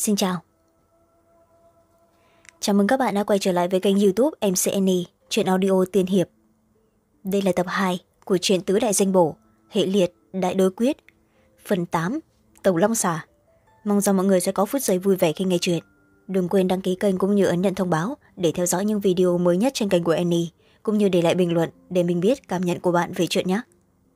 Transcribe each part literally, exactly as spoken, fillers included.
Xin chào. Chào mừng các bạn đã quay trở lại với kênh youtube em xê en e Truyện audio tiên hiệp. Đây là tập hai của truyện Tứ Đại Danh Bổ, hệ liệt Đại Đối Quyết, phần tám, Tẩu Long Xà. Mong rằng mọi người sẽ có phút giây vui vẻ khi nghe chuyện. Đừng quên đăng ký kênh cũng như ấn nhận thông báo để theo dõi những video mới nhất trên kênh của Annie, cũng như để lại bình luận để mình biết cảm nhận của bạn về chuyện nhé.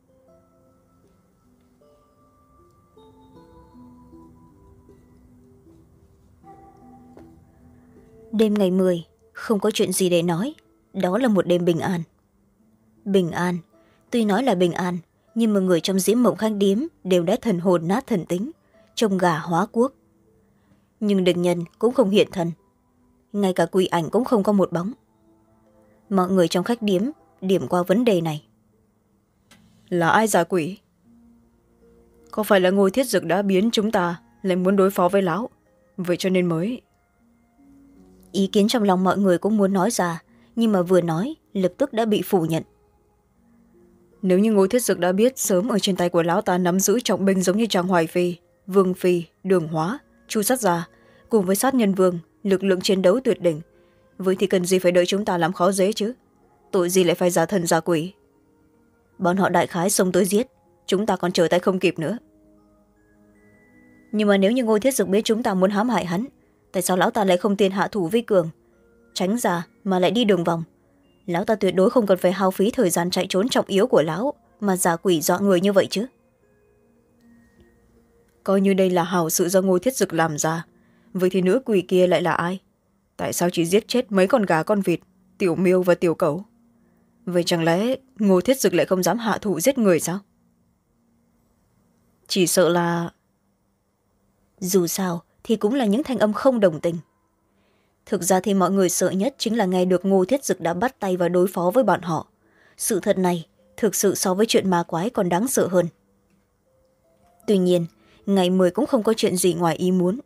Đêm ngày mười, không có chuyện gì để nói, đó là một đêm bình an. Bình an, tuy nói là bình an, nhưng mà người trong Diễm Mộng Khanh Điếm đều đã thần hồn nát thần tính, trông gà hóa quốc. Nhưng địch nhân cũng không hiện thân, ngay cả quỷ ảnh cũng không có một bóng. Mọi người trong khách điếm điểm qua vấn đề này. Là ai giả quỷ? Có phải là Ngôi Thiết Dực đã biến chúng ta lại muốn đối phó với lão, vậy cho nên mới... Ý kiến trong lòng mọi người cũng muốn nói ra, nhưng mà vừa nói lập tức đã bị phủ nhận. Nếu như Ngôi Thiết Dực đã biết sớm ở trên tay của lão ta nắm giữ trọng binh giống như Trang Hoài Phi, Vương Phi, Đường Hóa, Chu Sát Gia, cùng với Sát Nhân Vương, lực lượng chiến đấu tuyệt đỉnh, vậy thì cần gì phải đợi chúng ta làm khó dễ chứ? Tội gì lại phải giả thần giả quỷ? Bọn họ đại khái xông tới giết, chúng ta còn trở tay không kịp nữa. Nhưng mà nếu như Ngôi Thiết Dực biết chúng ta muốn hãm hại hắn, tại sao lão ta lại không tiền hạ thủ vi cường, tránh ra mà lại đi đường vòng? Lão ta tuyệt đối không cần phải hao phí thời gian chạy trốn trọng yếu của lão mà giả quỷ dọa người như vậy chứ. Coi như đây là hảo sự do Ngôi Thiết Dực làm ra, vậy thì nữ quỷ kia lại là ai? Tại sao chỉ giết chết mấy con gà con vịt, tiểu miêu và tiểu cẩu? Vậy chẳng lẽ Ngôi Thiết Dực lại không dám hạ thủ giết người sao? Chỉ sợ là... Dù sao thì cũng là những thanh âm không đồng tình. Thực ra thì mọi người sợ nhất chính là nghe được Ngô Thiết Dực đã bắt tay vào đối phó với bọn họ. Sự thật này thực sự so với chuyện ma quái còn đáng sợ hơn. Tuy nhiên, ngày mười cũng không có chuyện gì ngoài ý muốn.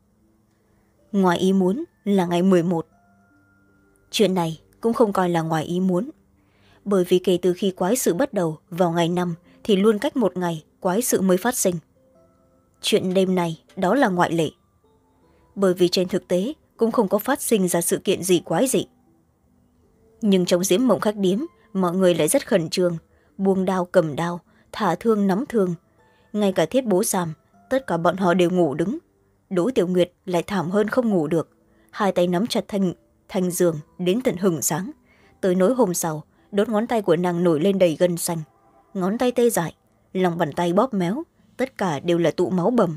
Ngoài ý muốn là ngày mười một. Chuyện này cũng không coi là ngoài ý muốn. Bởi vì kể từ khi quái sự bắt đầu vào ngày năm thì luôn cách một ngày quái sự mới phát sinh. Chuyện đêm này đó là ngoại lệ. Bởi vì trên thực tế cũng không có phát sinh ra sự kiện gì quái dị. Nhưng trong Diễm Mộng Khách Điếm, mọi người lại rất khẩn trương, buông đao cầm đao, thả thương nắm thương. Ngay cả Thiết Bố Sam, tất cả bọn họ đều ngủ đứng. Đỗ Tiểu Nguyệt lại thảm hơn không ngủ được, hai tay nắm chặt thành, thành giường đến tận hừng sáng. Tới nỗi hôm sau, đốt ngón tay của nàng nổi lên đầy gân xanh, ngón tay tê dại, lòng bàn tay bóp méo, tất cả đều là tụ máu bầm.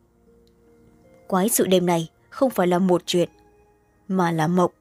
Quái sự đêm này không phải là một chuyện, mà là mộng.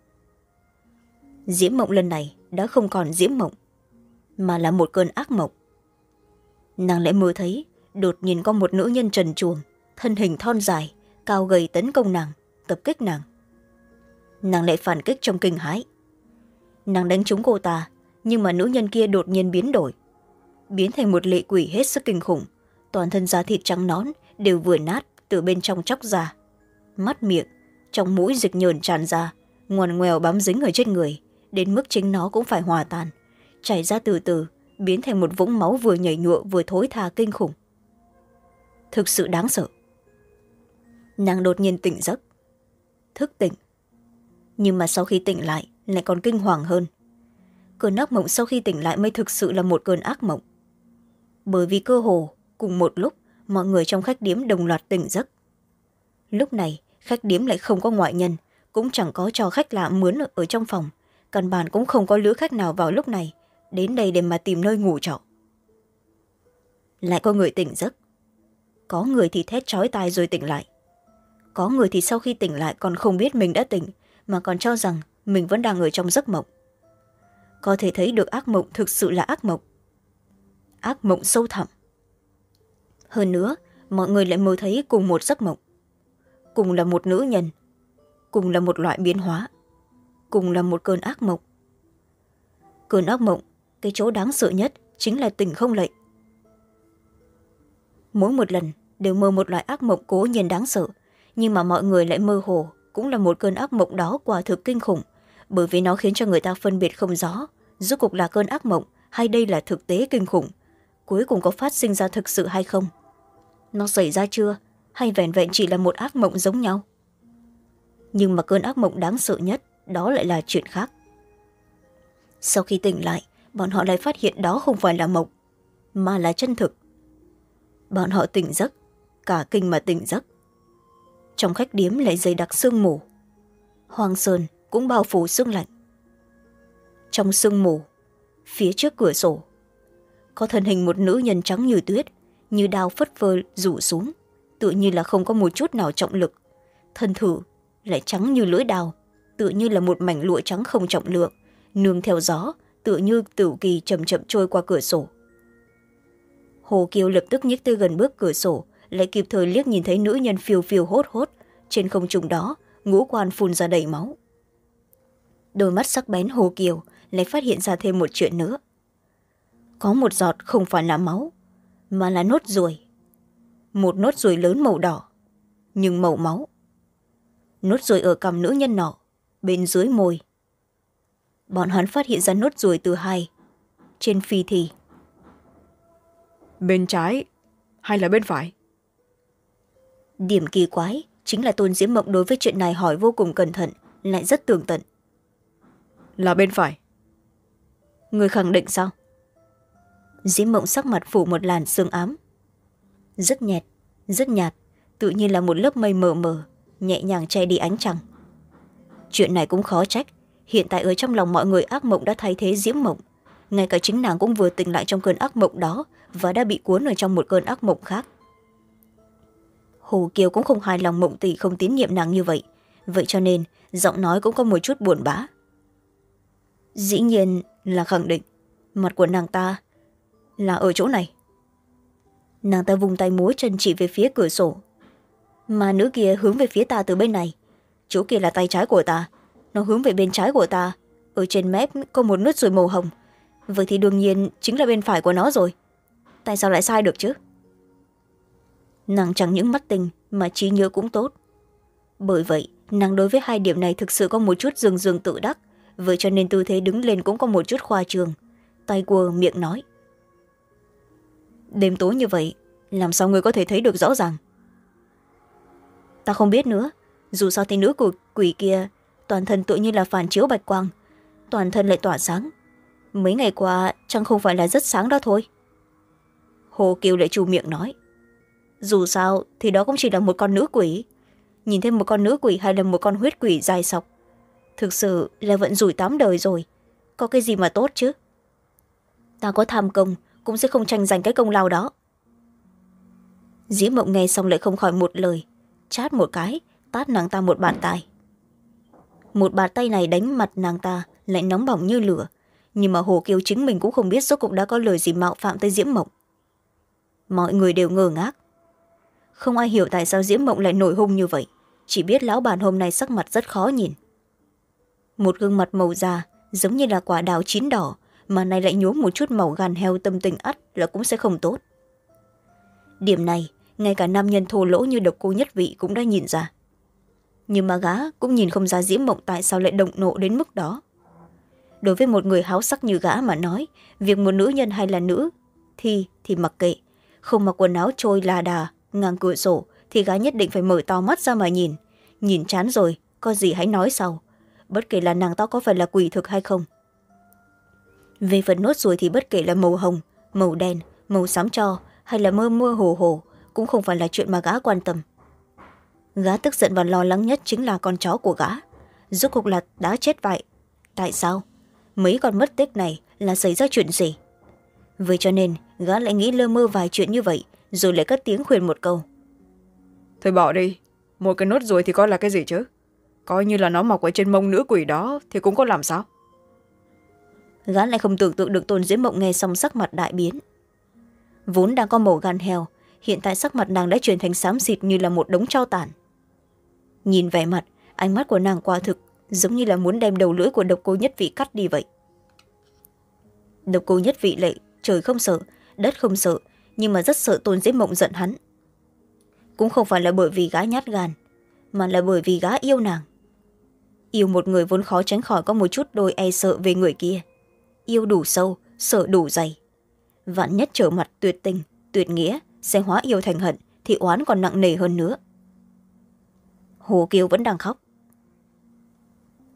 Diễm mộng lần này đã không còn diễm mộng, mà là một cơn ác mộng. Nàng lại mơ thấy đột nhiên có một nữ nhân trần truồng, thân hình thon dài, cao gầy tấn công nàng, tập kích nàng. Nàng lại phản kích trong kinh hãi. Nàng đánh trúng cô ta, nhưng mà nữ nhân kia đột nhiên biến đổi, biến thành một lệ quỷ hết sức kinh khủng, toàn thân da thịt trắng nõn đều vừa nát từ bên trong chóc ra, mắt miệng trong mũi dịch nhờn tràn ra, ngoằn ngoèo bám dính ở trên người, đến mức chính nó cũng phải hòa tan, chảy ra từ từ, biến thành một vũng máu vừa nhảy nhụa vừa thối tha kinh khủng. Thực sự đáng sợ. Nàng đột nhiên tỉnh giấc, thức tỉnh, nhưng mà sau khi tỉnh lại lại còn kinh hoàng hơn. Cơn ác mộng sau khi tỉnh lại mới thực sự là một cơn ác mộng. Bởi vì cơ hồ cùng một lúc mọi người trong khách điếm đồng loạt tỉnh giấc. Lúc này khách điếm lại không có ngoại nhân, cũng chẳng có cho khách lạ mướn ở trong phòng, căn bản cũng không có lữ khách nào vào lúc này đến đây để mà tìm nơi ngủ trọ. Lại có người tỉnh giấc, có người thì thét chói tai rồi tỉnh lại, có người thì sau khi tỉnh lại còn không biết mình đã tỉnh, mà còn cho rằng mình vẫn đang ở trong giấc mộng. Có thể thấy được ác mộng thực sự là ác mộng, ác mộng sâu thẳm. Hơn nữa, mọi người lại mơ thấy cùng một giấc mộng, cùng là một nữ nhân, cùng là một loại biến hóa, cùng là một cơn ác mộng. Cơn ác mộng, cái chỗ đáng sợ nhất chính là tỉnh không lậy. Mỗi một lần đều mơ một loại ác mộng cố nhiên đáng sợ, nhưng mà mọi người lại mơ hồ cũng là một cơn ác mộng đó quả thực kinh khủng, bởi vì nó khiến cho người ta phân biệt không rõ rốt cuộc là cơn ác mộng hay đây là thực tế kinh khủng, cuối cùng có phát sinh ra thực sự hay không. Nó xảy ra chưa hay vẻn vẹn chỉ là một ác mộng giống nhau? nhưng mà cơn ác mộng đáng sợ nhất đó lại là chuyện khác. Sau khi tỉnh lại, bọn họ lại phát hiện đó không phải là mộng mà là chân thực. Bọn họ tỉnh giấc, cả kinh mà tỉnh giấc. Trong khách điếm lại dày đặc sương mù, hoang sơn cũng bao phủ sương lạnh. Trong sương mù, phía trước cửa sổ có thân hình một nữ nhân trắng như tuyết, như đao phất phơ rủ xuống, tựa như là không có một chút nào trọng lực. Thân thử lại trắng như lưỡi đao, tựa như là một mảnh lụa trắng không trọng lượng, nương theo gió, tựa như tử kỳ chậm chậm trôi qua cửa sổ. Hồ Kiều lập tức nhích tới gần bước cửa sổ, lại kịp thời liếc nhìn thấy nữ nhân phiêu phiêu hốt hốt trên không trung đó, ngũ quan phun ra đầy máu. Đôi mắt sắc bén Hồ Kiều lại phát hiện ra thêm một chuyện nữa. Có một giọt không phải là máu mà là nốt ruồi, một nốt ruồi lớn màu đỏ nhưng màu máu. Nốt ruồi ở cằm nữ nhân nọ, bên dưới môi. Bọn hắn phát hiện ra nốt ruồi từ hai trên phi thi. Bên trái hay là bên phải? Điểm kỳ quái chính là Tôn Diễm Mộng đối với chuyện này hỏi vô cùng cẩn thận, lại rất tường tận. Là bên phải. Người khẳng định sao? Diễm Mộng sắc mặt phủ một làn sương ám, rất nhạt, rất nhạt, tự nhiên là một lớp mây mờ mờ nhẹ nhàng che đi ánh trăng. Chuyện này cũng khó trách, hiện tại ở trong lòng mọi người ác mộng đã thay thế Diễm Mộng, ngay cả chính nàng cũng vừa tỉnh lại trong cơn ác mộng đó và đã bị cuốn ở trong một cơn ác mộng khác. Hồ Kiều cũng không hài lòng Mộng tỷ không tín nhiệm nàng như vậy, vậy cho nên giọng nói cũng có một chút buồn bã. Dĩ nhiên là khẳng định mặt của nàng ta là ở chỗ này. Nàng ta vùng tay múa chân chỉ về phía cửa sổ, mà nữ kia hướng về phía ta từ bên này. Chỗ kia là tay trái của ta, nó hướng về bên trái của ta, ở trên mép có một nốt ruồi màu hồng, vậy thì đương nhiên chính là bên phải của nó rồi. Tại sao lại sai được chứ? Nàng chẳng những mắt tinh mà trí nhớ cũng tốt, bởi vậy nàng đối với hai điểm này thực sự có một chút dường dường tự đắc, vậy cho nên tư thế đứng lên cũng có một chút khoa trương, tay quơ miệng nói. Đêm tối như vậy làm sao người có thể thấy được rõ ràng? Ta không biết nữa, dù sao thì nữ của quỷ kia toàn thân tự như là phản chiếu bạch quang, toàn thân lại tỏa sáng. Mấy ngày qua chẳng không phải là rất sáng đó thôi. Hồ Kiều lại trù miệng nói. Dù sao thì đó cũng chỉ là một con nữ quỷ, nhìn thêm một con nữ quỷ hay là một con huyết quỷ dài sọc, thực sự là vận rủi tám đời rồi, có cái gì mà tốt chứ? Ta có tham công cũng sẽ không tranh giành cái công lao đó. Diễm Mộng nghe xong lại không khỏi một lời, chát một cái, tát nàng ta một bàn tay. Một bàn tay này đánh mặt nàng ta lại nóng bỏng như lửa, nhưng mà Hồ Kiều chính mình cũng không biết rốt cuộc đã có lời gì mạo phạm tới Diễm Mộng. Mọi người đều ngơ ngác, không ai hiểu tại sao Diễm Mộng lại nổi hung như vậy, chỉ biết lão bản hôm nay sắc mặt rất khó nhìn. Một gương mặt màu da giống như là quả đào chín đỏ, mà này lại nhuốm một chút màu gan heo, tâm tình ắt là cũng sẽ không tốt. Điểm này ngay cả nam nhân thô lỗ như Độc Cô Nhất Vị cũng đã nhìn ra, nhưng mà gã cũng nhìn không ra Diễm Mộng tại sao lại động nộ đến mức đó. Đối với một người háo sắc như gã mà nói, việc một nữ nhân hay là nữ thì thì mặc kệ, không mặc quần áo trôi là đà ngang cửa sổ thì gã nhất định phải mở to mắt ra mà nhìn. Nhìn chán rồi có gì hãy nói sau, bất kể là nàng ta có phải là quỷ thực hay không. Về phần nốt ruồi thì bất kể là màu hồng, màu đen, màu xám tro hay là mơ mơ hồ hồ cũng không phải là chuyện mà gã quan tâm. Gã tức giận và lo lắng nhất chính là con chó của gã, rốt cuộc là đã chết vậy. Tại sao? Mấy con mất tích này là xảy ra chuyện gì? Vậy cho nên gã lại nghĩ lơ mơ vài chuyện như vậy, rồi lại cất tiếng khuyên một câu. Thôi bỏ đi, một cái nốt ruồi thì coi là cái gì chứ? Coi như là nó mọc ở trên mông nữ quỷ đó thì cũng có làm sao? Gã lại không tưởng tượng được Tôn Diễm Mộng nghe xong sắc mặt đại biến. Vốn đang có màu gan heo, hiện tại sắc mặt nàng đã chuyển thành xám xịt như là một đống tro tàn. Nhìn vẻ mặt, ánh mắt của nàng quả thực giống như là muốn đem đầu lưỡi của Độc Cô Nhất Vị cắt đi vậy. Độc Cô Nhất Vị lại trời không sợ, đất không sợ, nhưng mà rất sợ Tôn Diễm Mộng giận hắn. Cũng không phải là bởi vì gã nhát gan, mà là bởi vì gã yêu nàng. Yêu một người vốn khó tránh khỏi có một chút đôi e sợ về người kia. Yêu đủ sâu, sợ đủ dày. Vạn nhất trở mặt tuyệt tình, tuyệt nghĩa, sẽ hóa yêu thành hận thì oán còn nặng nề hơn nữa. Hồ Kiều vẫn đang khóc.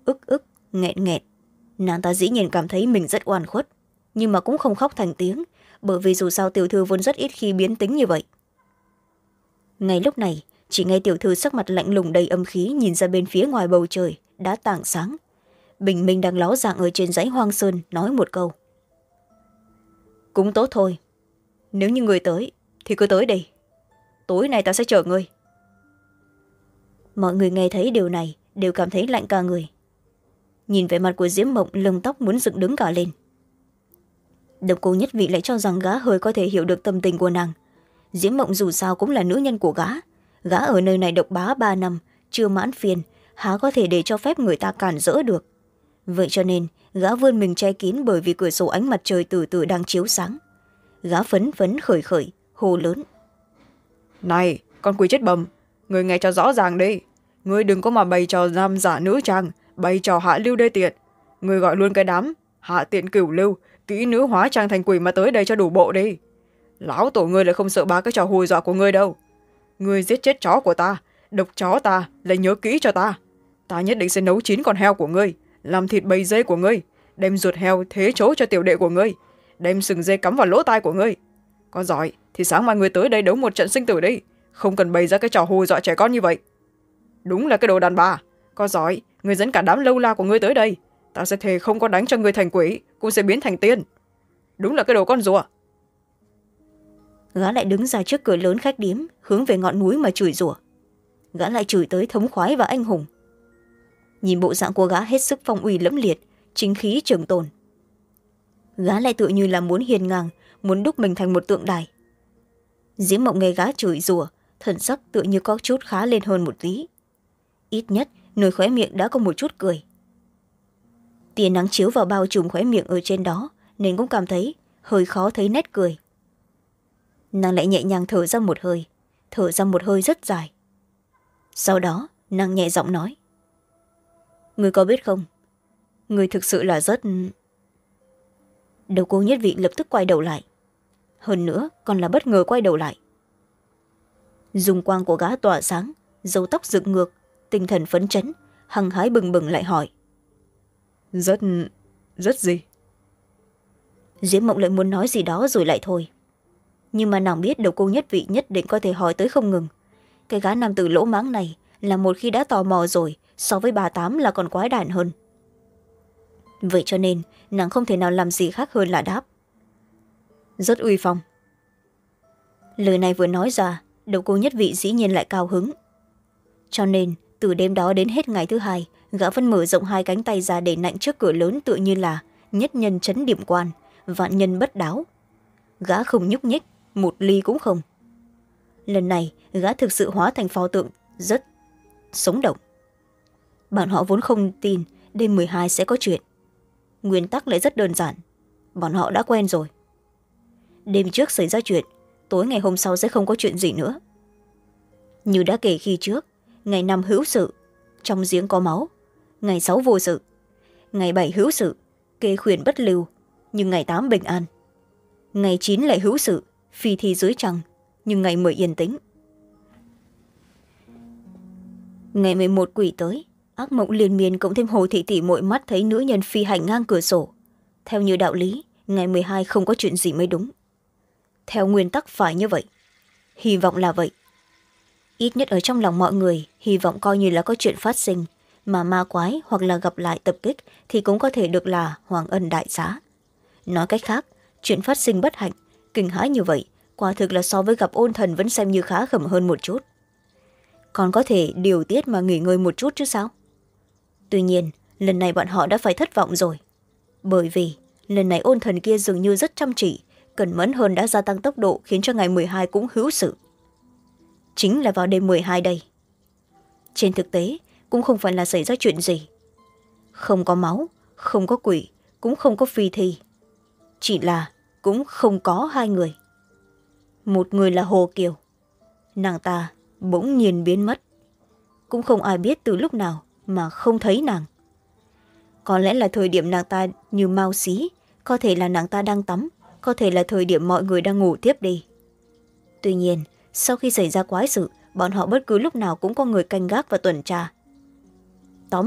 ức ức nghẹn nghẹn. Nàng ta dĩ nhiên cảm thấy mình rất oan khuất, nhưng mà cũng không khóc thành tiếng, bởi vì dù sao tiểu thư vốn rất ít khi biến tính như vậy. Ngay lúc này, chỉ nghe tiểu thư sắc mặt lạnh lùng đầy âm khí nhìn ra bên phía ngoài bầu trời đã tảng sáng. Bình minh đang ló dạng ở trên dãy hoang sơn nói một câu: cũng tốt thôi, nếu như người tới thì cứ tới đây, tối nay ta sẽ chờ ngươi. Mọi người nghe thấy điều này đều cảm thấy lạnh cả người. Nhìn vẻ mặt của Diễm Mộng, lông tóc muốn dựng đứng cả lên. Độc Cô Nhất Vị lại cho rằng gã hơi có thể hiểu được tâm tình của nàng. Diễm Mộng dù sao cũng là nữ nhân của gã, gã ở nơi này độc bá ba năm chưa mãn phiền, há có thể để cho phép người ta cản rỡ được. Vậy cho nên gã vươn mình che kín, bởi vì cửa sổ ánh mặt trời từ từ đang chiếu sáng. Gã phấn phấn khởi khởi hô lớn: này con quỷ chết bầm, người nghe cho rõ ràng đi, người đừng có mà bày trò nam giả nữ trang, bày trò hạ lưu đê tiện. Người gọi luôn cái đám hạ tiện cửu lưu, kỹ nữ hóa trang thành quỷ mà tới đây cho đủ bộ đi. Lão tổ ngươi lại không sợ ba cái trò hù dọa của ngươi đâu. Ngươi giết chết chó của ta, độc chó ta, lại nhớ kỹ cho ta. Ta nhất định sẽ nấu chín con heo của ngươi, làm thịt bầy dê của ngươi, đem ruột heo thế chỗ cho tiểu đệ của ngươi, đem sừng dê cắm vào lỗ tai của ngươi. Có giỏi thì sáng mai ngươi tới đây đấu một trận sinh tử đi, không cần bày ra cái trò hù dọa trẻ con như vậy. Đúng là cái đồ đàn bà. Có giỏi ngươi dẫn cả đám lâu la của ngươi tới đây, ta sẽ thề không có đánh cho ngươi thành quỷ cũng sẽ biến thành tiên. Đúng là cái đồ con rùa. Gã lại đứng ra trước cửa lớn khách điếm, hướng về ngọn núi mà chửi rủa. Gã lại chửi tới thống khoái và anh hùng. Nhìn bộ dạng của gã hết sức phong uy lẫm liệt, chính khí trường tồn. Gã lại tựa như là muốn hiền ngang, muốn đúc mình thành một tượng đài. Diễm Mộng nghe gã chửi rủa, thần sắc tựa như có chút khá lên hơn một tí. Ít nhất nơi khóe miệng đã có một chút cười. Tia nắng chiếu vào bao trùm khóe miệng ở trên đó, nên cũng cảm thấy hơi khó thấy nét cười. Nàng lại nhẹ nhàng thở ra một hơi, thở ra một hơi rất dài. Sau đó nàng nhẹ giọng nói: người có biết không, người thực sự là rất... Độc Cô Nhất Vị lập tức quay đầu lại, hơn nữa còn là bất ngờ quay đầu lại. Dùng quang của gã tỏa sáng, râu tóc dựng ngược, tinh thần phấn chấn, hăng hái bừng bừng lại hỏi: rất rất gì? Diễm Mộng lại muốn nói gì đó rồi lại thôi, nhưng mà nàng biết Độc Cô Nhất Vị nhất định có thể hỏi tới không ngừng. Cái gã nam tử lỗ mãng này là một khi đã tò mò rồi, so với bà Tám là còn quái đản hơn. Vậy cho nên nàng không thể nào làm gì khác hơn là đáp: rất uy phong. Lời này vừa nói ra, Độc Cô Nhất Vị dĩ nhiên lại cao hứng. Cho nên từ đêm đó đến hết ngày thứ hai, gã vẫn mở rộng hai cánh tay ra để nạnh trước cửa lớn, tựa như là nhất nhân chấn điểm quan, vạn nhân bất đáo. Gã không nhúc nhích, một ly cũng không. Lần này gã thực sự hóa thành pho tượng rất sống động. Bọn họ vốn không tin đêm mười hai sẽ có chuyện. Nguyên tắc lại rất đơn giản, bọn họ đã quen rồi. Đêm trước xảy ra chuyện, tối ngày hôm sau sẽ không có chuyện gì nữa. Như đã kể khi trước, ngày năm hữu sự, trong giếng có máu. Ngày sáu vô sự, ngày bảy hữu sự, kê khuyển bất lưu, nhưng ngày tám bình an. Ngày chín lại hữu sự, phi thi dưới trăng, nhưng ngày mười yên tĩnh. Ngày mười một quỷ tới, ác mộng liên miên cộng thêm Hồ Thị Tỷ muội mắt thấy nữ nhân phi hành ngang cửa sổ. Theo như đạo lý, ngày mười hai không có chuyện gì mới đúng. Theo nguyên tắc phải như vậy. Hy vọng là vậy. Ít nhất ở trong lòng mọi người, hy vọng coi như là có chuyện phát sinh, mà ma quái hoặc là gặp lại tập kích thì cũng có thể được là hoàng ân đại xá. Nói cách khác, chuyện phát sinh bất hạnh, kinh hãi như vậy, quả thực là so với gặp ôn thần vẫn xem như khá khẩm hơn một chút. Còn có thể điều tiết mà nghỉ ngơi một chút chứ sao? Tuy nhiên, lần này bọn họ đã phải thất vọng rồi. Bởi vì, lần này ôn thần kia dường như rất chăm chỉ, cẩn mẫn hơn đã gia tăng tốc độ khiến cho ngày mười hai cũng hữu sự. Chính là vào đêm mười hai đây. Trên thực tế, cũng không phải là xảy ra chuyện gì. Không có máu, không có quỷ, cũng không có phi thi. Chỉ là cũng không có hai người. Một người là Hồ Kiều. Nàng ta bỗng nhiên biến mất. Cũng không ai biết từ lúc nào mà không thấy nàng. Có lẽ là thời điểm nàng ta như mau xí, có thể là nàng ta đang tắm, có thể là thời điểm mọi người đang ngủ tiếp đi. Tuy nhiên, sau khi xảy ra quái sự, bọn họ bất cứ lúc nào cũng có người canh gác và tuần tra. Tóm lại,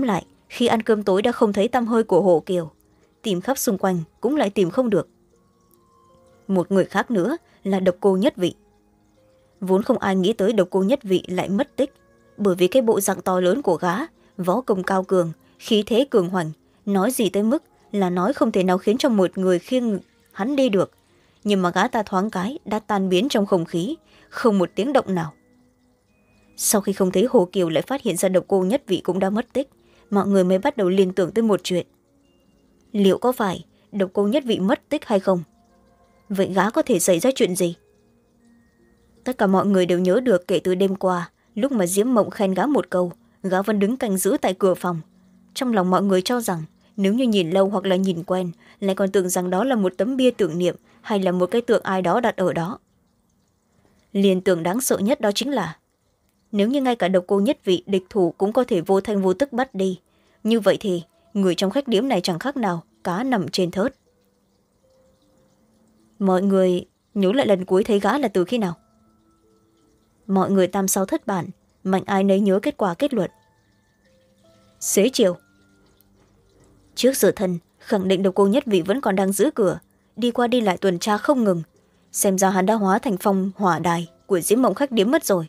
khi ăn cơm tối đã không thấy tăm hơi của Hồ Kiều, tìm khắp xung quanh cũng lại tìm không được. Một người khác nữa là Độc Cô Nhất Vị. Vốn không ai nghĩ tới Độc Cô Nhất Vị lại mất tích, bởi vì cái bộ dạng to lớn của gã, võ công cao cường, khí thế cường hoành, nói gì tới mức là nói không thể nào khiến cho một người khiêng hắn đi được, nhưng mà gã ta thoáng cái đã tan biến trong không khí, không một tiếng động nào. Sau khi không thấy Hồ Kiều lại phát hiện ra Độc Cô Nhất Vị cũng đã mất tích, mọi người mới bắt đầu liên tưởng tới một chuyện: liệu có phải Độc Cô Nhất Vị mất tích hay không? Vậy gã có thể xảy ra chuyện gì? Tất cả mọi người đều nhớ được kể từ đêm qua, lúc mà Diễm Mộng khen gã một câu, gã vẫn đứng canh giữ tại cửa phòng. Trong lòng mọi người cho rằng nếu như nhìn lâu hoặc là nhìn quen, lại còn tưởng rằng đó là một tấm bia tưởng niệm hay là một cái tượng ai đó đặt ở đó. Liên tưởng đáng sợ nhất đó chính là nếu như ngay cả Độc Cô Nhất Vị địch thủ cũng có thể vô thanh vô tức bắt đi, như vậy thì người trong khách điếm này chẳng khác nào cá nằm trên thớt. Mọi người nhớ lại lần cuối thấy gã là từ khi nào? Mọi người tam sao thất bản, mạnh ai nấy nhớ kết quả kết luận. Xế chiều. Trước giờ thân khẳng định Độc Cô Nhất Vị vẫn còn đang giữ cửa, đi qua đi lại tuần tra không ngừng, xem ra hắn đã hóa thành phong hỏa đài của Diễm Mộng khách điếm mất rồi.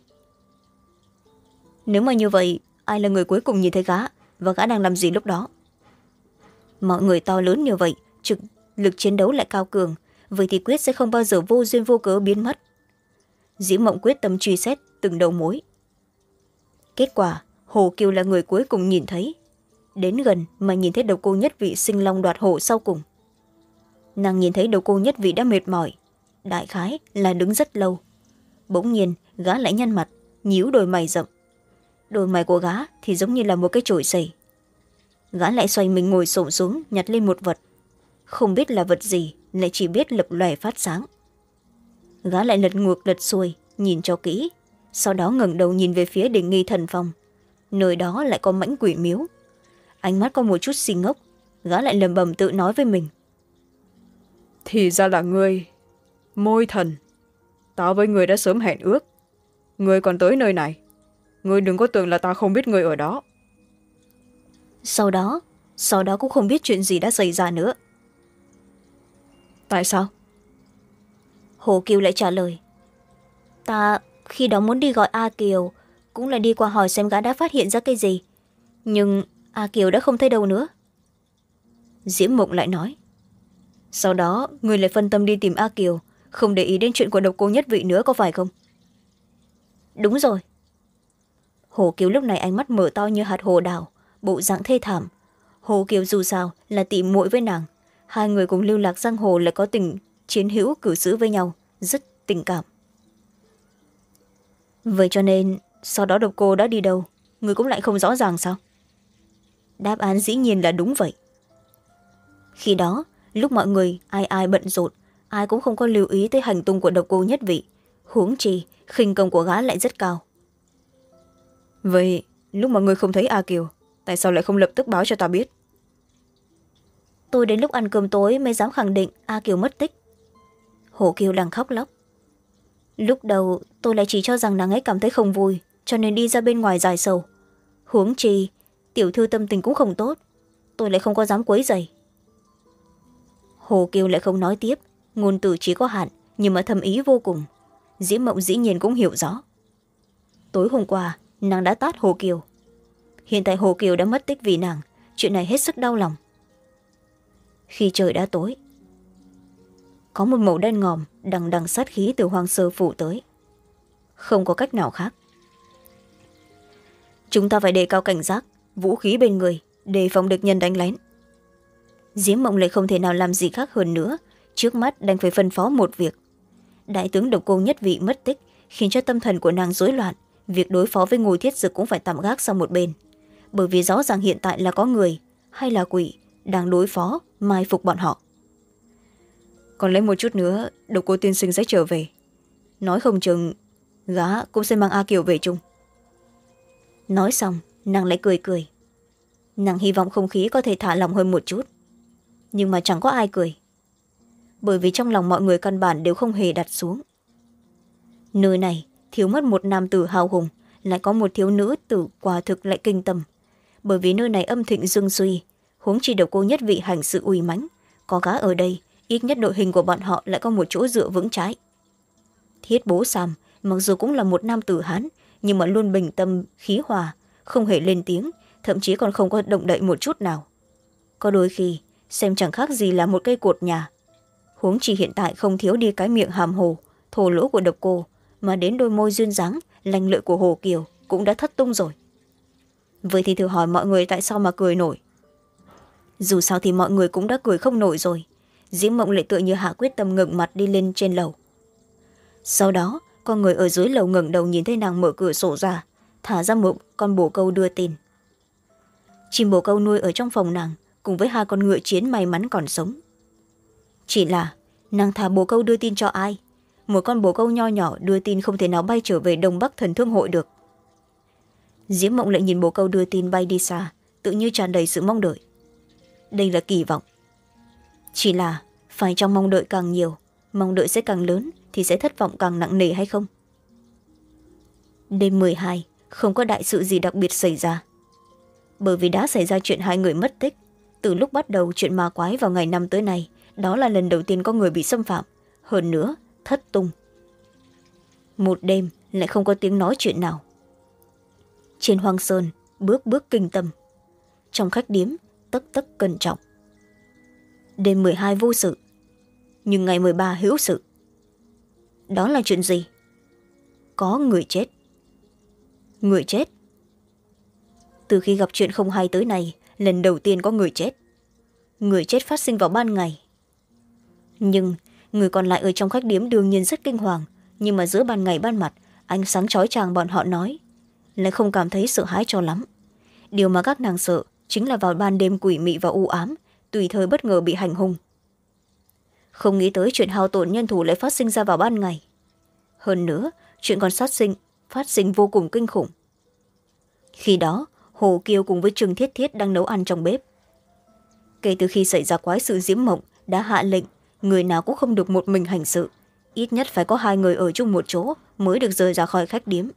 Nếu mà như vậy, ai là người cuối cùng nhìn thấy gã, và gã đang làm gì lúc đó? Mọi người to lớn như vậy, trực lực chiến đấu lại cao cường, vậy thì quyết sẽ không bao giờ vô duyên vô cớ biến mất. Diễm Mộng quyết tâm truy xét từng đầu mối. Kết quả, Hồ Kiều là người cuối cùng nhìn thấy, đến gần mà nhìn thấy Độc Cô Nhất Vị sinh long đoạt hổ sau cùng. Nàng nhìn thấy Độc Cô Nhất Vị đã mệt mỏi, đại khái là đứng rất lâu. Bỗng nhiên gã lại nhăn mặt, nhíu đôi mày rậm. Đôi mày của gã thì giống như là một cái chổi sầy. Gã lại xoay mình ngồi xổm xuống nhặt lên một vật, không biết là vật gì, lại chỉ biết lập lòe phát sáng. Gã lại lật ngược lật xuôi nhìn cho kỹ, sau đó ngẩng đầu nhìn về phía Đình Nghi Thần Phòng. Nơi đó lại có mãnh quỷ miếu. Ánh mắt có một chút si ngốc, gã lại lầm bầm tự nói với mình: thì ra là ngươi, Môi Thần. Tao với ngươi đã sớm hẹn ước, ngươi còn tới nơi này, ngươi đừng có tưởng là ta không biết ngươi ở đó. Sau đó sau đó cũng không biết chuyện gì đã xảy ra nữa. Tại sao? Hồ Kiều lại trả lời: ta khi đó muốn đi gọi A Kiều, cũng là đi qua hỏi xem gã đã phát hiện ra cái gì, nhưng A Kiều đã không thấy đâu nữa. Diễm Mộng lại nói: sau đó người lại phân tâm đi tìm A Kiều, không để ý đến chuyện của Độc Cô Nhất Vị nữa, có phải không? Đúng rồi. Hồ Kiều lúc này ánh mắt mở to như hạt hồ đào, bộ dạng thê thảm. Hồ Kiều dù sao là tỉ muội với nàng, hai người cùng lưu lạc giang hồ lại có tình chiến hữu cử xử với nhau, rất tình cảm. Vậy cho nên sau đó Độc Cô đã đi đâu, người cũng lại không rõ ràng sao? Đáp án dĩ nhiên là đúng vậy. Khi đó lúc mọi người ai ai bận rộn, ai cũng không có lưu ý tới hành tung của Độc Cô Nhất Vị, huống chi khinh công của gã lại rất cao. Vậy lúc mà người không thấy A Kiều, tại sao lại không lập tức báo cho ta biết? Tôi đến lúc ăn cơm tối mới dám khẳng định A Kiều mất tích. Hồ Kiều đang khóc lóc. Lúc đầu tôi lại chỉ cho rằng nàng ấy cảm thấy không vui, cho nên đi ra bên ngoài giải sầu. Huống chi tiểu thư tâm tình cũng không tốt, tôi lại không có dám quấy rầy. Hồ Kiều lại không nói tiếp, ngôn từ chỉ có hạn, nhưng mà thâm ý vô cùng. Diễm Mộng dĩ nhiên cũng hiểu rõ. Tối hôm qua nàng đã tát Hồ Kiều, hiện tại Hồ Kiều đã mất tích vì nàng, chuyện này hết sức đau lòng. Khi trời đã tối, có một màu đen ngòm đằng đằng sát khí từ Hoang Sơ phủ tới. Không có cách nào khác, chúng ta phải đề cao cảnh giác, vũ khí bên người, đề phòng địch nhân đánh lén. Diễm Mộng lại không thể nào làm gì khác hơn nữa, trước mắt đành phải phân phó một việc. Đại tướng Độc Cô Nhất Vị mất tích khiến cho tâm thần của nàng rối loạn, việc đối phó với Ngô Thiết Dực cũng phải tạm gác sang một bên, bởi vì rõ ràng hiện tại là có người hay là quỷ đang đối phó mai phục bọn họ. Còn lấy một chút nữa Độc Cô tiên sinh sẽ trở về, nói không chừng gã cũng sẽ mang A Kiều về chung. Nói xong nàng lại cười cười. Nàng hy vọng không khí có thể thả lỏng hơn một chút, nhưng mà chẳng có ai cười, bởi vì trong lòng mọi người căn bản đều không hề đặt xuống. Nơi này thiếu mất một nam tử hào hùng, lại có một thiếu nữ tử quả thực lại kinh tâm, bởi vì nơi này âm thịnh dương suy, huống chi độc cô nhất vị hành sự uy mãnh, có gã ở đây ít nhất đội hình của bọn họ lại có một chỗ dựa vững chãi. Thiết Bố Sam mặc dù cũng là một nam tử Hán, nhưng mà luôn bình tâm khí hòa, không hề lên tiếng, thậm chí còn không có động đậy một chút nào. Có đôi khi xem chẳng khác gì là một cây cột nhà. Huống chi hiện tại không thiếu đi cái miệng hàm hồ thô lỗ của độc cô, mà đến đôi môi duyên dáng lanh lợi của Hồ Kiều cũng đã thất tung rồi. Vậy thì thử hỏi mọi người tại sao mà cười nổi. Dù sao thì mọi người cũng đã cười không nổi rồi. Diễm Mộng lại tựa như hạ quyết tâm ngẩng mặt đi lên trên lầu. Sau đó con người ở dưới lầu ngẩng đầu nhìn thấy nàng mở cửa sổ ra, thả ra một con bồ câu đưa tin. Chim bồ câu nuôi ở trong phòng nàng cùng với hai con ngựa chiến may mắn còn sống. Chỉ là nàng thả bồ câu đưa tin cho ai? Một con bồ câu nho nhỏ đưa tin không thể nào bay trở về Đông Bắc Thần Thương Hội được. Diễm Mộng lại nhìn bồ câu đưa tin bay đi xa, tự như tràn đầy sự mong đợi. Đây là kỳ vọng. Chỉ là phải trong mong đợi càng nhiều, mong đợi sẽ càng lớn thì sẽ thất vọng càng nặng nề hay không? Đêm mười hai không có đại sự gì đặc biệt xảy ra. Bởi vì đã xảy ra chuyện hai người mất tích. Từ lúc bắt đầu chuyện ma quái vào ngày năm tới nay, đó là lần đầu tiên có người bị xâm phạm, hơn nữa thất tung. Một đêm lại không có tiếng nói chuyện nào. Trên hoang sơn bước bước kinh tâm, trong khách điếm tấc tấc cẩn trọng. Đêm mười hai vô sự, nhưng ngày mười ba hữu sự. Đó là chuyện gì? Có người chết. Người chết? Từ khi gặp chuyện không hay tới nay, lần đầu tiên có người chết. Người chết phát sinh vào ban ngày. Nhưng người còn lại ở trong khách điếm đương nhiên rất kinh hoàng, nhưng mà giữa ban ngày ban mặt, ánh sáng chói chang bọn họ nói, lại không cảm thấy sợ hãi cho lắm. Điều mà các nàng sợ chính là vào ban đêm quỷ mị và u ám, tùy thời bất ngờ bị hành hung. Không nghĩ tới chuyện hao tổn nhân thủ lại phát sinh ra vào ban ngày. Hơn nữa, chuyện còn sát sinh, phát sinh vô cùng kinh khủng. Khi đó, Hồ Kiều cùng với Trương Thiết Thiết đang nấu ăn trong bếp. Kể từ khi xảy ra quái sự Diễm Mộng đã hạ lệnh, người nào cũng không được một mình hành sự, ít nhất phải có hai người ở chung một chỗ mới được rời ra khỏi khách điếm.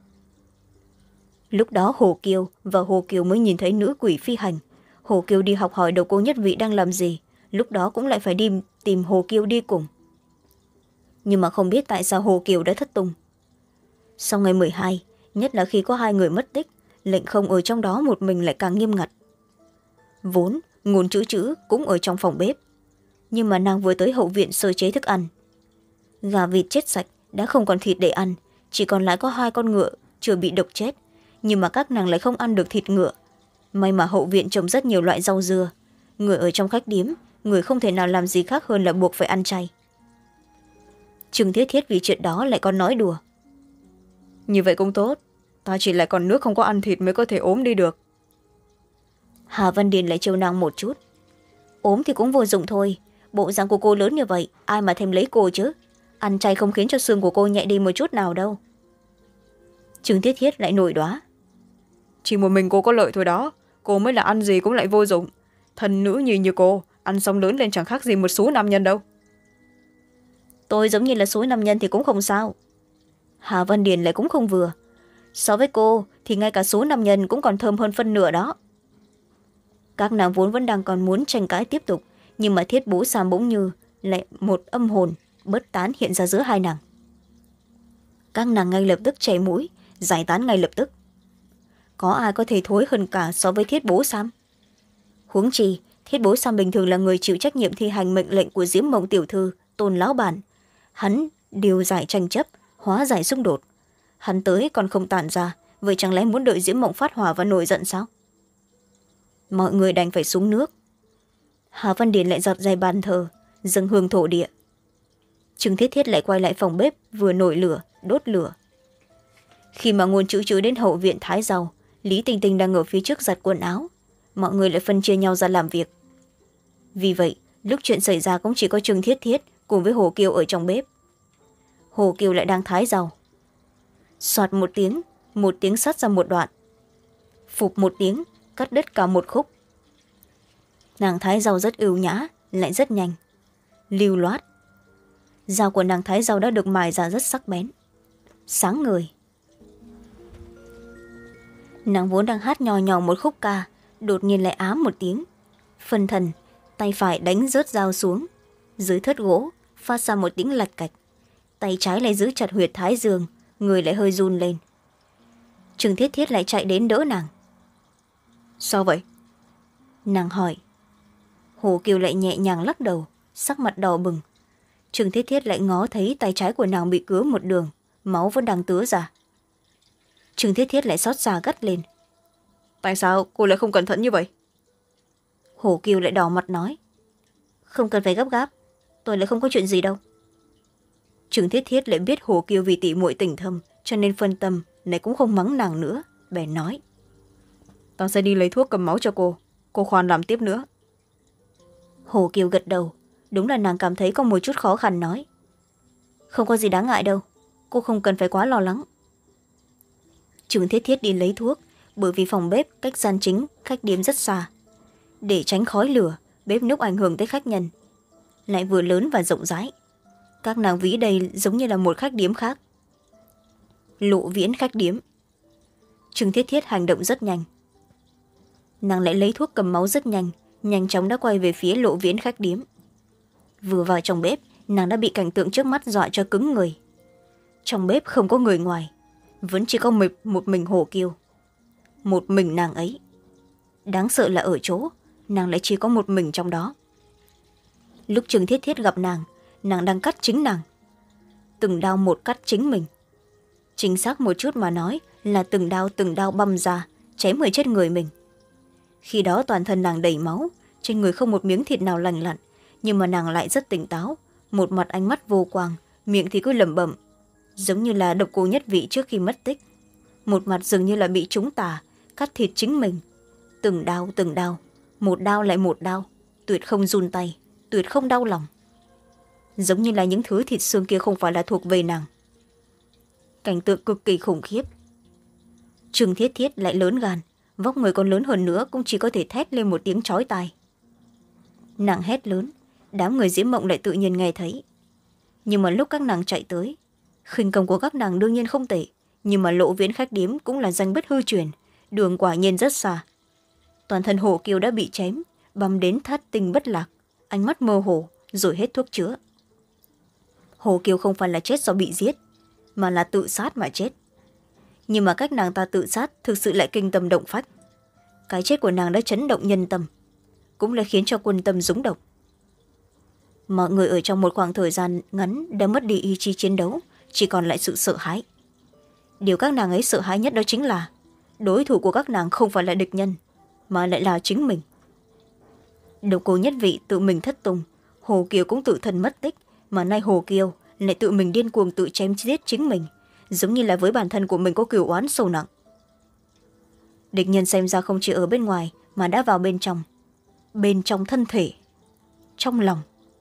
Lúc đó Hồ Kiều và Hồ Kiều mới nhìn thấy nữ quỷ phi hành. Hồ Kiều đi học hỏi đầu cô nhất vị đang làm gì, lúc đó cũng lại phải đi tìm Hồ Kiều đi cùng. Nhưng mà không biết tại sao Hồ Kiều đã thất tung. Sau ngày mười hai, nhất là khi có hai người mất tích, lệnh không ở trong đó một mình lại càng nghiêm ngặt. Vốn Ngôn Chữ Chữ cũng ở trong phòng bếp, nhưng mà nàng vừa tới hậu viện sơ chế thức ăn. Gà vịt chết sạch, đã không còn thịt để ăn, chỉ còn lại có hai con ngựa chưa bị độc chết, nhưng mà các nàng lại không ăn được thịt ngựa. May mà hậu viện trồng rất nhiều loại rau dưa, người ở trong khách điếm, người không thể nào làm gì khác hơn là buộc phải ăn chay. Trương Thiết Thiết vì chuyện đó lại còn nói đùa. Như vậy cũng tốt, ta chỉ lại còn nước không có ăn thịt mới có thể ốm đi được. Hà Văn Điền lại trêu nàng một chút. Ốm thì cũng vô dụng thôi, bộ dạng của cô lớn như vậy, ai mà thèm lấy cô chứ. Ăn chay không khiến cho xương của cô nhẹ đi một chút nào đâu. Trương Thiết Thiết lại nổi đoá. Chỉ một mình cô có lợi thôi đó, cô mới là ăn gì cũng lại vô dụng. Thần nữ nhìn như cô, ăn xong lớn lên chẳng khác gì một số nam nhân đâu. Tôi giống như là số nam nhân thì cũng không sao. Hà Văn Điền lại cũng không vừa. So với cô thì ngay cả số nam nhân cũng còn thơm hơn phân nửa đó. Các nàng vốn vẫn đang còn muốn tranh cãi tiếp tục, nhưng mà Thiết Bố Sam bỗng như lại một âm hồn bất tán hiện ra giữa hai nàng. Các nàng ngay lập tức chảy mũi, giải tán ngay lập tức. Có ai có thể thối hơn cả so với Thiết Bố Sam? Huống chi, Thiết Bố Sam bình thường là người chịu trách nhiệm thi hành mệnh lệnh của Diễm Mộng tiểu thư, Tôn lão bản. Hắn điều giải tranh chấp, hóa giải xung đột. Hắn tới còn không tản ra, vậy chẳng lẽ muốn đợi Diễm Mộng phát hỏa và nổi giận sao? Mọi người đành phải xuống nước. Hà Văn Điền lại giọt dày bàn thờ, dâng hương thổ địa. Trương Thiết Thiết lại quay lại phòng bếp, vừa nổi lửa, đốt lửa. Khi mà Ngôn Chữ Chữ đến hậu viện thái rau, Lý Tình Tình đang ở phía trước giặt quần áo. Mọi người lại phân chia nhau ra làm việc. Vì vậy, lúc chuyện xảy ra cũng chỉ có Trương Thiết Thiết cùng với Hồ Kiều ở trong bếp. Hồ Kiều lại đang thái rau. Soạt một tiếng, một tiếng sắt ra một đoạn. Phụp một tiếng, cắt đứt cả một khúc. Nàng thái rau rất ưu nhã, lại rất nhanh, lưu loát. Dao của nàng thái rau đã được mài ra rất sắc bén, sáng ngời. Nàng vốn đang hát nhỏ nhỏ một khúc ca, đột nhiên lại ám một tiếng. Phân thần, tay phải đánh rớt dao xuống. Dưới thớt gỗ phát ra một tiếng lạch cạch. Tay trái lại giữ chặt huyệt thái dương, người lại hơi run lên. Trương Thiết Thiết lại chạy đến đỡ nàng. Sao vậy? Nàng hỏi. Hồ Kiều lại nhẹ nhàng lắc đầu, sắc mặt đỏ bừng. Trương Thiết Thiết lại ngó thấy tay trái của nàng bị cứa một đường, máu vẫn đang tứa ra. Trương Thiết Thiết lại xót xa gắt lên. Tại sao cô lại không cẩn thận như vậy? Hồ Kiều lại đỏ mặt nói. Không cần phải gấp gáp, tôi lại không có chuyện gì đâu. Trương Thiết Thiết lại biết Hồ Kiều vì tỉ muội tình thâm, cho nên phân tâm, này cũng không mắng nàng nữa, bèn nói. Ta sẽ đi lấy thuốc cầm máu cho cô, cô khoan làm tiếp nữa. Hồ Kiều gật đầu, đúng là nàng cảm thấy có một chút khó khăn nói. Không có gì đáng ngại đâu, cô không cần phải quá lo lắng. Trương Thiết Thiết đi lấy thuốc, bởi vì phòng bếp cách gian chính khách điếm rất xa. Để tránh khói lửa, bếp núc ảnh hưởng tới khách nhân. Lại vừa lớn và rộng rãi. Các nàng ví đây giống như là một khách điếm khác. Lộ Viễn khách điếm. Trương Thiết Thiết hành động rất nhanh. Nàng lại lấy thuốc cầm máu rất nhanh, nhanh chóng đã quay về phía Lộ Viễn khách điếm. Vừa vào trong bếp, nàng đã bị cảnh tượng trước mắt dọa cho cứng người. Trong bếp không có người ngoài, vẫn chỉ có một mình Hồ Kiều. Một mình nàng ấy. Đáng sợ là ở chỗ, nàng lại chỉ có một mình trong đó. Lúc Trương Thiết Thiết gặp nàng, nàng đang cắt chính nàng. Từng đao một cắt chính mình. Chính xác một chút mà nói là từng đao từng đao băm ra, chém người chết người mình. Khi đó toàn thân nàng đầy máu, trên người không một miếng thịt nào lành lặn, nhưng mà nàng lại rất tỉnh táo, một mặt ánh mắt vô quang, miệng thì cứ lẩm bẩm, giống như là độc cô nhất vị trước khi mất tích. Một mặt dường như là bị trúng tà, cắt thịt chính mình. Từng đao từng đao, một đao lại một đao, tuyệt không run tay, tuyệt không đau lòng. Giống như là những thứ thịt xương kia không phải là thuộc về nàng. Cảnh tượng cực kỳ khủng khiếp. Trương Thiết Thiết lại lớn gan, vóc người còn lớn hơn nữa cũng chỉ có thể thét lên một tiếng chói tai. Nàng hét lớn, đám người Diễm Mộng lại tự nhiên nghe thấy. Nhưng mà lúc các nàng chạy tới, khinh công của các nàng đương nhiên không tệ, nhưng mà Lộ Viễn khách điếm cũng là danh bất hư truyền, đường quả nhiên rất xa. Toàn thân Hồ Kiều đã bị chém, băm đến thắt tinh bất lạc, ánh mắt mơ hồ, rồi hết thuốc chữa. Hồ Kiều không phải là chết do bị giết, mà là tự sát mà chết. Nhưng mà cách nàng ta tự sát thực sự lại kinh tâm động phách. Cái chết của nàng đã chấn động nhân tâm, cũng là khiến cho quân tâm rúng động. Mọi người ở trong một khoảng thời gian ngắn đã mất đi ý chí chiến đấu, chỉ còn lại sự sợ hãi. Điều các nàng ấy sợ hãi nhất đó chính là đối thủ của các nàng không phải là địch nhân, mà lại là chính mình. Độc cô nhất vị tự mình thất tung, Hồ Kiều cũng tự thân mất tích, mà nay Hồ Kiều lại tự mình điên cuồng tự chém giết chính mình, giống như là với bản thân của mình có cừu oán sâu nặng. Địch nhân xem ra không chỉ ở bên ngoài mà đã vào bên trong, bên trong thân thể, trong lòng.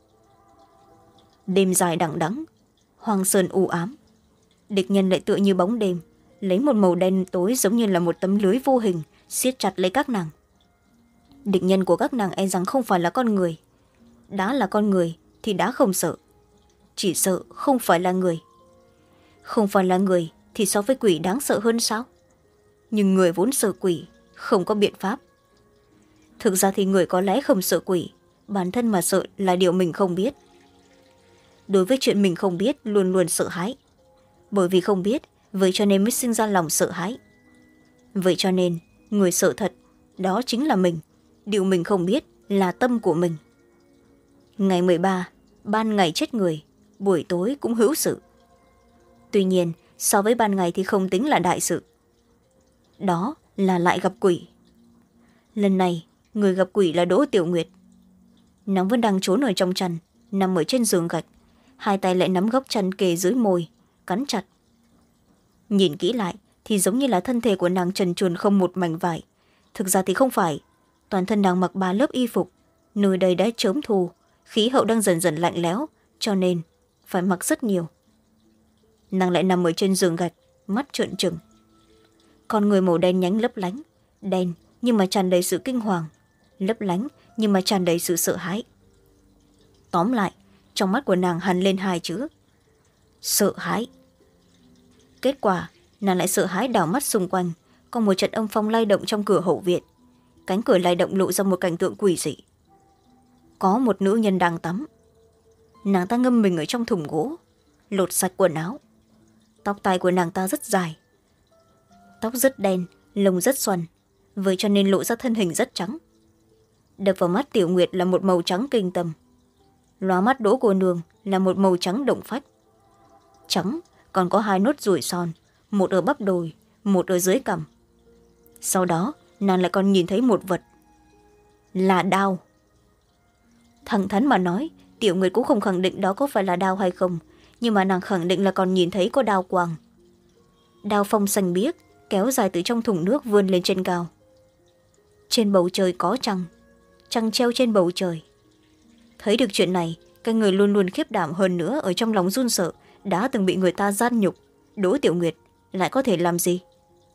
Đêm dài đằng đẵng, hoang sơn u ám, địch nhân lại tựa như bóng đêm, lấy một màu đen tối giống như là một tấm lưới vô hình siết chặt lấy các nàng. Địch nhân của các nàng e rằng không phải là con người, đã là con người thì đã không sợ, chỉ sợ không phải là người. Không phải là người thì so với quỷ đáng sợ hơn sao? Nhưng người vốn sợ quỷ, không có biện pháp. Thực ra thì người có lẽ không sợ quỷ, bản thân mà sợ là điều mình không biết. Đối với chuyện mình không biết luôn luôn sợ hãi. Bởi vì không biết, vậy cho nên mới sinh ra lòng sợ hãi. Vậy cho nên, người sợ thật, đó chính là mình. Điều mình không biết là tâm của mình. Ngày mười ba, ban ngày chết người, buổi tối cũng hữu sự. Tuy nhiên, so với ban ngày thì không tính là đại sự. Đó là lại gặp quỷ. Lần này, người gặp quỷ là Đỗ Tiểu Nguyệt. Nàng vẫn đang trốn ở trong chăn, nằm ở trên giường gạch, hai tay lại nắm góc chăn kề dưới môi, cắn chặt. Nhìn kỹ lại thì giống như là thân thể của nàng trần truồng không một mảnh vải. Thực ra thì không phải, toàn thân nàng mặc ba lớp y phục, nơi đây đã chớm thu, khí hậu đang dần dần lạnh lẽo, cho nên phải mặc rất nhiều. Nàng lại nằm ở trên giường gạch, mắt trợn trừng. Con người màu đen nhánh lấp lánh, đen nhưng mà tràn đầy sự kinh hoàng, lấp lánh nhưng mà tràn đầy sự sợ hãi. Tóm lại, trong mắt của nàng hằn lên hai chữ: sợ hãi. Kết quả, nàng lại sợ hãi đảo mắt xung quanh, có một trận âm phong lay động trong cửa hậu viện. Cánh cửa lay động lộ ra một cảnh tượng quỷ dị. Có một nữ nhân đang tắm. Nàng ta ngâm mình ở trong thùng gỗ, lột sạch quần áo. Tóc tai của nàng ta rất dài, tóc rất đen, lông rất xoăn, vậy cho nên lộ ra thân hình rất trắng. Đập vào mắt Tiểu Nguyệt là một màu trắng kinh tâm. Lóa mắt Đỗ cô nương là một màu trắng động phách. Trắng còn có hai nốt ruồi son, một ở bắp đùi, một ở dưới cằm. Sau đó nàng lại còn nhìn thấy một vật, là đao. Thẳng thắn mà nói, Tiểu Nguyệt cũng không khẳng định đó có phải là đao hay không, nhưng mà nàng khẳng định là còn nhìn thấy có đao quang. Đao phong xanh biếc kéo dài từ trong thùng nước vươn lên trên cao. Trên bầu trời có trăng, trăng treo trên bầu trời. Thấy được chuyện này, cái người luôn luôn khiếp đảm hơn nữa ở trong lòng run sợ, đã từng bị người ta gian nhục, Đỗ Tiểu Nguyệt lại có thể làm gì?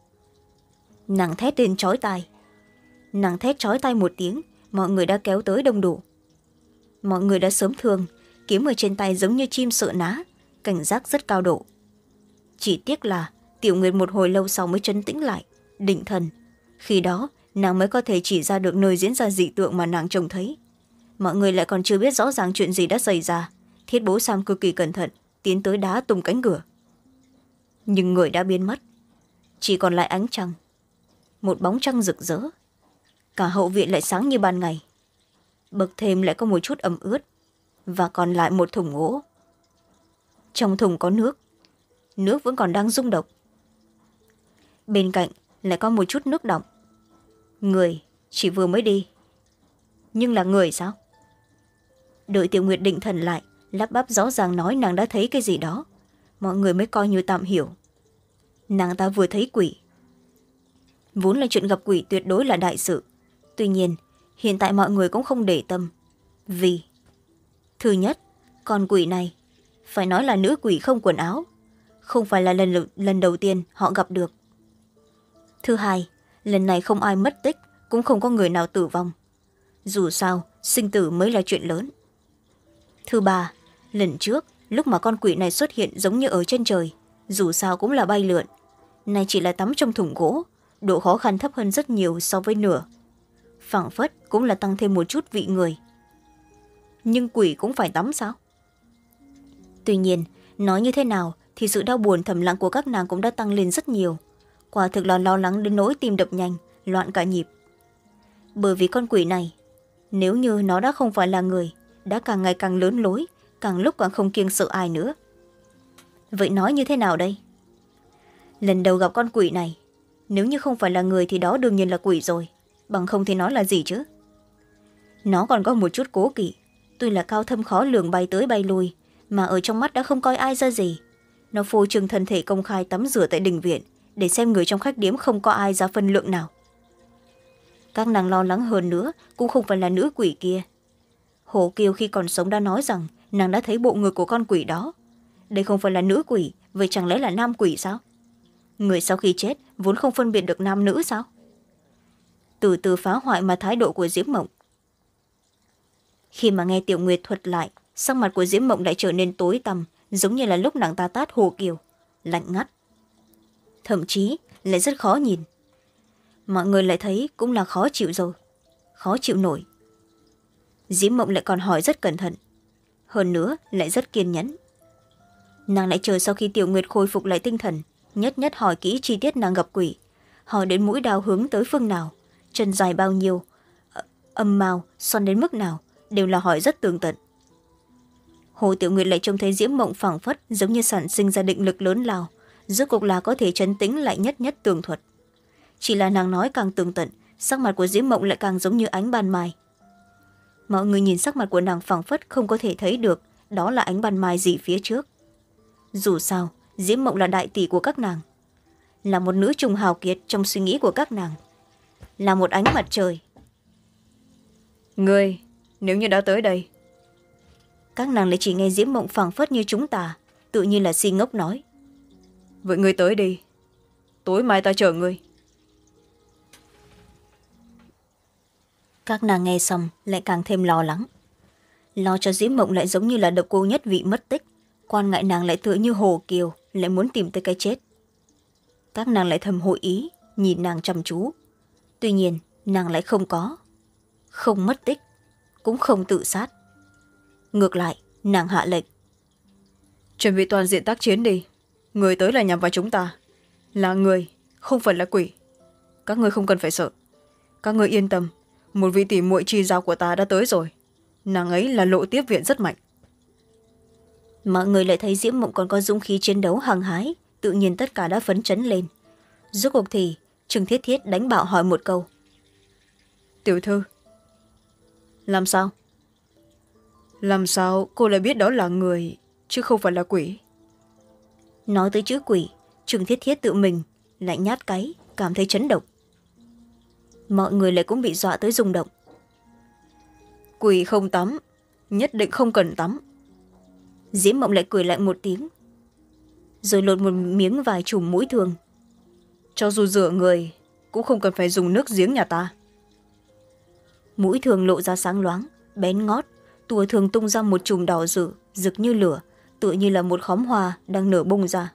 Nàng thét lên chói tai. Nàng thét chói tai một tiếng, mọi người đã kéo tới đông đủ. Mọi người đã sớm thương, kiếm ở trên tay giống như chim sợ ná, cảnh giác rất cao độ. Chỉ tiếc là Tiểu Nguyệt một hồi lâu sau mới trấn tĩnh lại, định thần. Khi đó nàng mới có thể chỉ ra được nơi diễn ra dị tượng mà nàng trông thấy. Mọi người lại còn chưa biết rõ ràng chuyện gì đã xảy ra. Thiết Bố Sam cực kỳ cẩn thận tiến tới đá tung cánh cửa. Nhưng người đã biến mất, chỉ còn lại ánh trăng, một bóng trăng rực rỡ. Cả hậu viện lại sáng như ban ngày, bậc thềm lại có một chút ẩm ướt, và còn lại một thùng gỗ. Trong thùng có nước, nước vẫn còn đang rung động. Bên cạnh lại có một chút nước đọng. Người chỉ vừa mới đi, nhưng là người sao? Đợi Tiểu Nguyệt định thần lại, lắp bắp rõ ràng nói nàng đã thấy cái gì đó, mọi người mới coi như tạm hiểu. Nàng ta vừa thấy quỷ. Vốn là chuyện gặp quỷ tuyệt đối là đại sự, tuy nhiên hiện tại mọi người cũng không để tâm. Vì thứ nhất, con quỷ này phải nói là nữ quỷ không quần áo, không phải là lần, lần đầu tiên họ gặp được. Thứ hai, lần này không ai mất tích, cũng không có người nào tử vong. Dù sao sinh tử mới là chuyện lớn. Thứ ba, lần trước lúc mà con quỷ này xuất hiện giống như ở trên trời, dù sao cũng là bay lượn. Này chỉ là tắm trong thùng gỗ, độ khó khăn thấp hơn rất nhiều so với nửa. Phảng phất cũng là tăng thêm một chút vị người. Nhưng quỷ cũng phải tắm sao? Tuy nhiên, nói như thế nào thì sự đau buồn thầm lặng của các nàng cũng đã tăng lên rất nhiều. Quả thực là lo lắng đến nỗi tim đập nhanh, loạn cả nhịp. Bởi vì con quỷ này, nếu như nó đã không phải là người, đã càng ngày càng lớn lối, càng lúc càng không kiêng sợ ai nữa. Vậy nói như thế nào đây? Lần đầu gặp con quỷ này, nếu như không phải là người thì đó đương nhiên là quỷ rồi, bằng không thì nó là gì chứ? Nó còn có một chút cố kỵ, tuy là cao thâm khó lường bay tới bay lui, mà ở trong mắt đã không coi ai ra gì. Nó phô trương thân thể công khai tắm rửa tại đình viện, để xem người trong khách điếm không có ai ra phân lượng nào. Các nàng lo lắng hơn nữa cũng không phải là nữ quỷ kia. Hồ Kiều khi còn sống đã nói rằng nàng đã thấy bộ ngực của con quỷ đó. Đây không phải là nữ quỷ, vậy chẳng lẽ là nam quỷ sao? Người sau khi chết vốn không phân biệt được nam nữ sao? Từ từ phá hoại mà thái độ của Diễm Mộng. Khi mà nghe Tiểu Nguyệt thuật lại, sắc mặt của Diễm Mộng lại trở nên tối tăm, giống như là lúc nàng ta tát Hồ Kiều, lạnh ngắt. Thậm chí lại rất khó nhìn. Mọi người lại thấy cũng là khó chịu rồi, khó chịu nổi. Diễm Mộng lại còn hỏi rất cẩn thận, hơn nữa lại rất kiên nhẫn. Nàng lại chờ sau khi Tiểu Nguyệt khôi phục lại tinh thần, nhất nhất hỏi kỹ chi tiết nàng gặp quỷ, hỏi đến mũi đao hướng tới phương nào, chân dài bao nhiêu, âm mao xoăn đến mức nào, đều là hỏi rất tường tận. Hồ Tiểu Nguyệt lại trông thấy Diễm Mộng phảng phất giống như sản sinh ra định lực lớn lao, rốt cuộc là có thể trấn tĩnh lại nhất nhất tường thuật. Chỉ là nàng nói càng tường tận, sắc mặt của Diễm Mộng lại càng giống như ánh ban mai. Mọi người nhìn sắc mặt của nàng phảng phất không có thể thấy được đó là ánh ban mai gì phía trước. Dù sao, Diễm Mộng là đại tỷ của các nàng, là một nữ trùng hào kiệt trong suy nghĩ của các nàng, là một ánh mặt trời. Ngươi, nếu như đã tới đây. Các nàng lại chỉ nghe Diễm Mộng phảng phất như chúng ta, tự nhiên là si ngốc nói. Vậy ngươi tới đi, tối mai ta chờ ngươi. Các nàng nghe xong lại càng thêm lo lắng. Lo cho Diễm Mộng lại giống như là độc cô nhất vị mất tích, quan ngại nàng lại tựa như Hồ Kiều lại muốn tìm tới cái chết. Các nàng lại thầm hội ý, nhìn nàng chăm chú. Tuy nhiên nàng lại không có không mất tích, cũng không tự sát. Ngược lại nàng hạ lệnh: chuẩn bị toàn diện tác chiến đi. Người tới là nhằm vào chúng ta, là người, không phải là quỷ. Các người không cần phải sợ. Các người yên tâm, một vị tỷ muội chi giao của ta đã tới rồi. Nàng ấy là Lộ Tiếp Viện rất mạnh. Mọi người lại thấy Diễm Mộng còn có dũng khí chiến đấu hăng hái, tự nhiên tất cả đã phấn chấn lên. Rốt cuộc thì Trương Thiết Thiết đánh bạo hỏi một câu: tiểu thư, làm sao làm sao cô lại biết đó là người chứ không phải là quỷ? Nói tới chữ quỷ, Trương Thiết Thiết tự mình lại nhát cáy, cảm thấy chấn động. Mọi người lại cũng bị dọa tới rung động. Quỷ không tắm, nhất định không cần tắm. Diễm Mộng lại cười lạnh một tiếng, rồi lột một miếng vải trùm mũi thường. Cho dù rửa người cũng không cần phải dùng nước giếng nhà ta. Mũi thường lộ ra sáng loáng, bén ngót, tùa thường tung ra một chùm đỏ rực, rực như lửa, tựa như là một khóm hoa đang nở bung ra.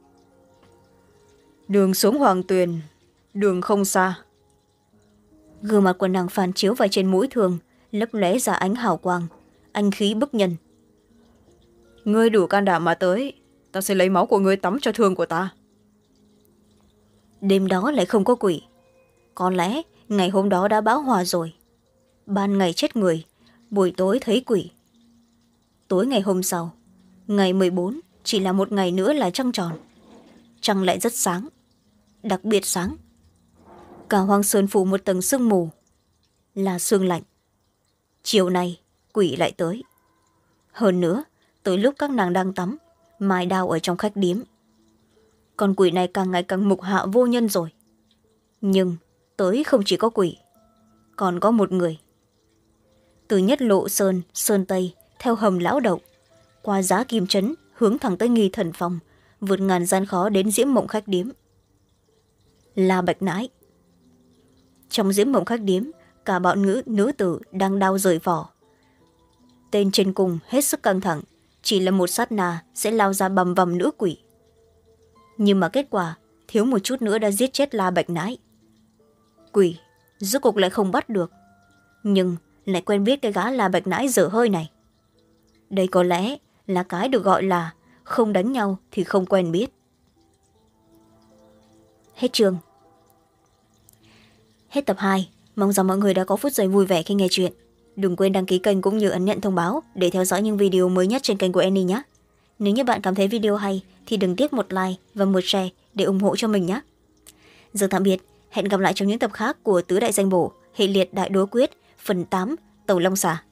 Đường xuống Hoàng Tuyền, đường không xa. Gương mặt của nàng phản chiếu vào trên mũi thường, lấp lóe ra ánh hào quang, anh khí bức nhân. Ngươi đủ can đảm mà tới, ta sẽ lấy máu của ngươi tắm cho thương của ta. Đêm đó lại không có quỷ. Có lẽ ngày hôm đó đã bão hòa rồi. Ban ngày chết người, buổi tối thấy quỷ. Tối ngày hôm sau, ngày mười bốn, chỉ là một ngày nữa là trăng tròn. Trăng lại rất sáng, đặc biệt sáng. Cả Hoang Sơn phủ một tầng sương mù, là sương lạnh. Chiều nay quỷ lại tới. Hơn nữa, tới lúc các nàng đang tắm, mài đao ở trong khách điếm. Con quỷ này càng ngày càng mục hạ vô nhân rồi. Nhưng tới không chỉ có quỷ, còn có một người. Từ Nhất Lộ Sơn, Sơn Tây, theo hầm Lão Đậu, qua Giá Kim Trấn, hướng thẳng tới Nghi Thần Phòng, vượt ngàn gian khó đến Diễm Mộng khách điếm. Là Bạch Nãi. Trong Diễm Mộng khách điếm, cả bọn ngữ nữ tử đang đao rời vỏ. Tên trên cùng hết sức căng thẳng, chỉ là một sát na sẽ lao ra bầm vầm nữ quỷ. Nhưng mà kết quả thiếu một chút nữa đã giết chết La Bạch Nãi. Quỷ rốt cuộc lại không bắt được, nhưng lại quen biết cái gã La Bạch Nãi dở hơi này. Đây có lẽ là cái được gọi là không đánh nhau thì không quen biết. Hết chương. Hết tập hai. Mong rằng mọi người đã có phút giây vui vẻ khi nghe chuyện. Đừng quên đăng ký kênh cũng như ấn nhận thông báo để theo dõi những video mới nhất trên kênh của Annie nhé. Nếu như bạn cảm thấy video hay thì đừng tiếc một like và một share để ủng hộ cho mình nhé. Giờ tạm biệt, hẹn gặp lại trong những tập khác của Tứ Đại Danh Bổ, hệ liệt Đại Đối Quyết, phần tám, Tẩu Long Xà.